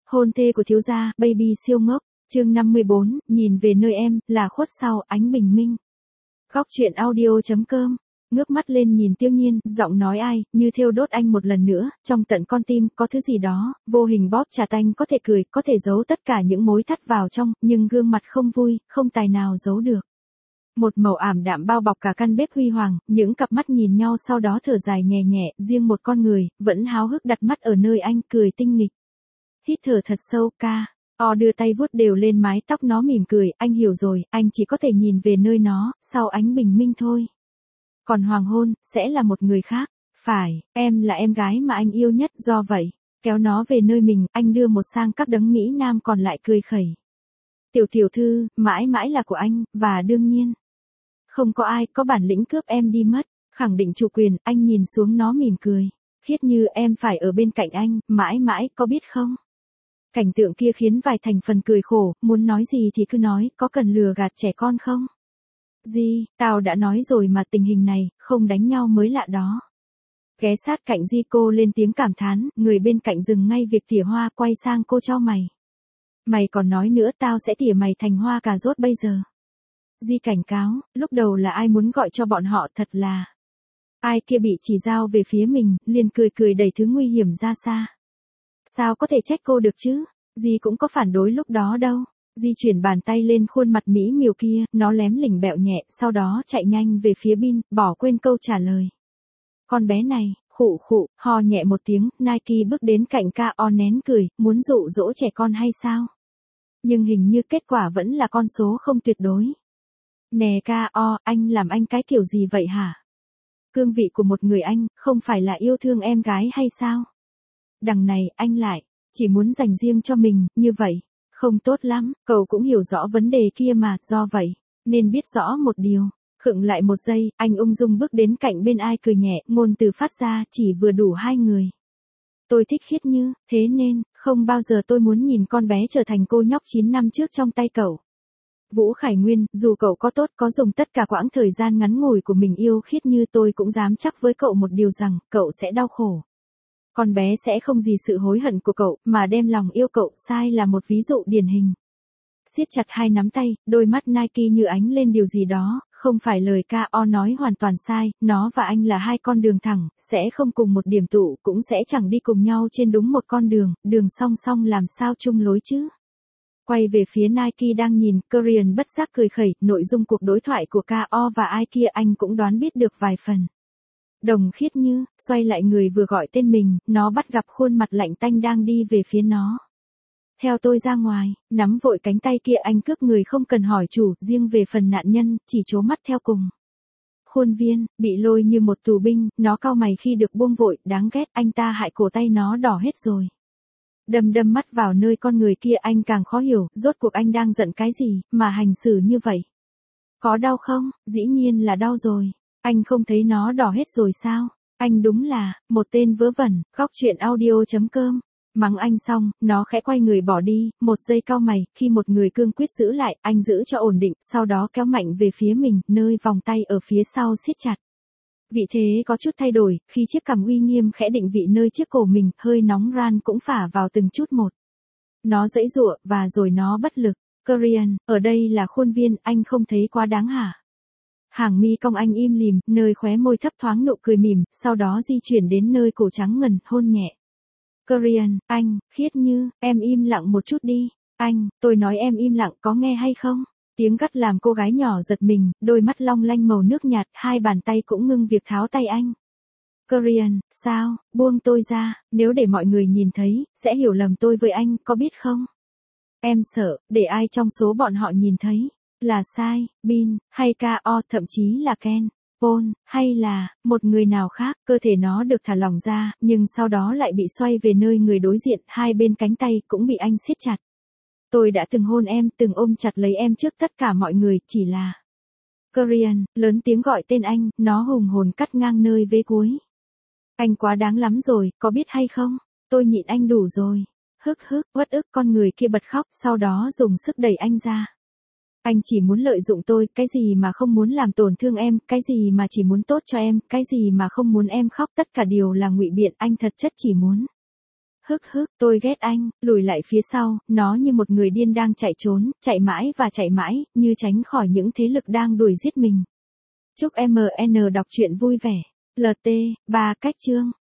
Hôn thê của thiếu gia, baby siêu ngốc, chương 54, nhìn về nơi em, là khuất sau, ánh bình minh. Góc truyện audio.com, ngước mắt lên nhìn Tiêu Nhiên, giọng nói ai, như thiêu đốt anh một lần nữa, trong tận con tim, có thứ gì đó, vô hình bóp chặt anh, có thể cười, có thể giấu tất cả những mối thắt vào trong, nhưng gương mặt không vui, không tài nào giấu được. Một màu ảm đạm bao bọc cả căn bếp huy hoàng, những cặp mắt nhìn nhau sau đó thở dài nhẹ nhẹ, riêng một con người, vẫn háo hức đặt mắt ở nơi anh, cười tinh nghịch. Hít thở thật sâu, đưa tay vuốt đều lên mái tóc nó mỉm cười, anh hiểu rồi, anh chỉ có thể nhìn về nơi nó, sau ánh bình minh thôi. Còn hoàng hôn, sẽ là một người khác. Phải, em là em gái mà anh yêu nhất, do vậy, kéo nó về nơi mình, anh đưa một sang các đấng Mỹ Nam còn lại cười khẩy. Tiểu thư, mãi mãi là của anh, và đương nhiên, không có ai có bản lĩnh cướp em đi mất, khẳng định chủ quyền, anh nhìn xuống nó mỉm cười. Khiết Như, em phải ở bên cạnh anh, mãi mãi, có biết không? Cảnh tượng kia khiến vài thành phần cười khổ, muốn nói gì thì cứ nói, có cần lừa gạt trẻ con không? Di, tao đã nói rồi mà, tình hình này, không đánh nhau mới lạ đó. Ghé sát cạnh Di, cô lên tiếng cảm thán, người bên cạnh dừng ngay việc tỉa hoa, quay sang cô chau mày. Mày còn nói nữa, tao sẽ tỉa mày thành hoa cà rốt bây giờ. Di cảnh cáo, lúc đầu là ai muốn gọi cho bọn họ, thật là. Ai kia bị chỉ dao về phía mình, liền cười đẩy thứ nguy hiểm ra xa. Sao có thể trách cô được chứ? Di cũng có phản đối lúc đó đâu. Di chuyển bàn tay lên khuôn mặt mỹ miều kia, nó lém lỉnh bẹo nhẹ, sau đó chạy nhanh về phía Bin, bỏ quên câu trả lời. Con bé này, khụ, ho nhẹ một tiếng, Nike bước đến cạnh K.O. nén cười, muốn dụ dỗ trẻ con hay sao? Nhưng hình như kết quả vẫn là con số không tuyệt đối. Nè K.O., anh làm anh cái kiểu gì vậy hả? Cương vị của một người anh, không phải là yêu thương em gái hay sao? Đằng này, anh lại, chỉ muốn dành riêng cho mình, như vậy. Không tốt lắm, cậu cũng hiểu rõ vấn đề kia mà, do vậy, nên biết rõ một điều. Khựng lại một giây, anh ung dung bước đến cạnh bên ai cười nhẹ, ngôn từ phát ra, chỉ vừa đủ hai người. Tôi thích Khiết Như, thế nên, không bao giờ tôi muốn nhìn con bé trở thành cô nhóc 9 năm trước trong tay cậu. Vũ Khải Nguyên, dù cậu có tốt có dùng tất cả quãng thời gian ngắn ngủi của mình yêu Khiết Như, tôi cũng dám chắc với cậu một điều rằng, cậu sẽ đau khổ. Con bé sẽ không gì sự hối hận của cậu, mà đem lòng yêu cậu, sai là một ví dụ điển hình. Siết chặt hai nắm tay, đôi mắt Nike như ánh lên điều gì đó, không phải lời K.O. nói hoàn toàn sai, nó và anh là hai con đường thẳng, sẽ không cùng một điểm tụ, cũng sẽ chẳng đi cùng nhau trên đúng một con đường, đường song song làm sao chung lối chứ. Quay về phía Nike đang nhìn, Korean bất giác cười khẩy, nội dung cuộc đối thoại của K.O. và ai kia anh cũng đoán biết được vài phần. Đồng Khiết Như, xoay lại người vừa gọi tên mình, nó bắt gặp khuôn mặt lạnh tanh đang đi về phía nó. Theo tôi ra ngoài, nắm vội cánh tay kia anh cướp người không cần hỏi chủ, riêng về phần nạn nhân, chỉ trố mắt theo cùng. Khuôn viên, bị lôi như một tù binh, nó cau mày khi được buông vội, đáng ghét, anh ta hại cổ tay nó đỏ hết rồi. Đâm mắt vào nơi con người kia anh càng khó hiểu, rốt cuộc anh đang giận cái gì, mà hành xử như vậy. Có đau không? Dĩ nhiên là đau rồi. Anh không thấy nó đỏ hết rồi sao? Anh đúng là, một tên vớ vẩn, góc truyện audio.com. Mắng anh xong, nó khẽ quay người bỏ đi, một giây cau mày, khi một người cương quyết giữ lại, anh giữ cho ổn định, sau đó kéo mạnh về phía mình, nơi vòng tay ở phía sau siết chặt. Vị thế có chút thay đổi, khi chiếc cằm uy nghiêm khẽ định vị nơi chiếc cổ mình, hơi nóng ran cũng phả vào từng chút một. Nó giãy giụa, và rồi nó bất lực. Korean, ở đây là khuôn viên, anh không thấy quá đáng hả? Hàng mi cong anh im lìm, nơi khóe môi thấp thoáng nụ cười mỉm, sau đó di chuyển đến nơi cổ trắng ngần, hôn nhẹ. Korean, anh, Khiết Như, em im lặng một chút đi. Anh, tôi nói em im lặng, có nghe hay không? Tiếng gắt làm cô gái nhỏ giật mình, đôi mắt long lanh màu nước nhạt, hai bàn tay cũng ngưng việc tháo tay anh. Korean, sao, buông tôi ra, nếu để mọi người nhìn thấy, sẽ hiểu lầm tôi với anh, có biết không? Em sợ, để ai trong số bọn họ nhìn thấy, là sai, Bin, hay K.O., thậm chí là Ken, Paul, hay là, một người nào khác, cơ thể nó được thả lỏng ra, nhưng sau đó lại bị xoay về nơi người đối diện, hai bên cánh tay cũng bị anh siết chặt. Tôi đã từng hôn em, từng ôm chặt lấy em trước tất cả mọi người, chỉ là. Korean, lớn tiếng gọi tên anh, nó hùng hồn cắt ngang nơi vế cuối. Anh quá đáng lắm rồi, có biết hay không? Tôi nhịn anh đủ rồi. Uất ức, con người kia bật khóc, sau đó dùng sức đẩy anh ra. Anh chỉ muốn lợi dụng tôi, cái gì mà không muốn làm tổn thương em, cái gì mà chỉ muốn tốt cho em, cái gì mà không muốn em khóc, tất cả đều là ngụy biện, anh thật chất chỉ muốn. Hức, tôi ghét anh, lùi lại phía sau, nó như một người điên đang chạy trốn, chạy mãi và chạy mãi, như tránh khỏi những thế lực đang đuổi giết mình. Chúc MN đọc truyện vui vẻ. LT, 3 cách chương.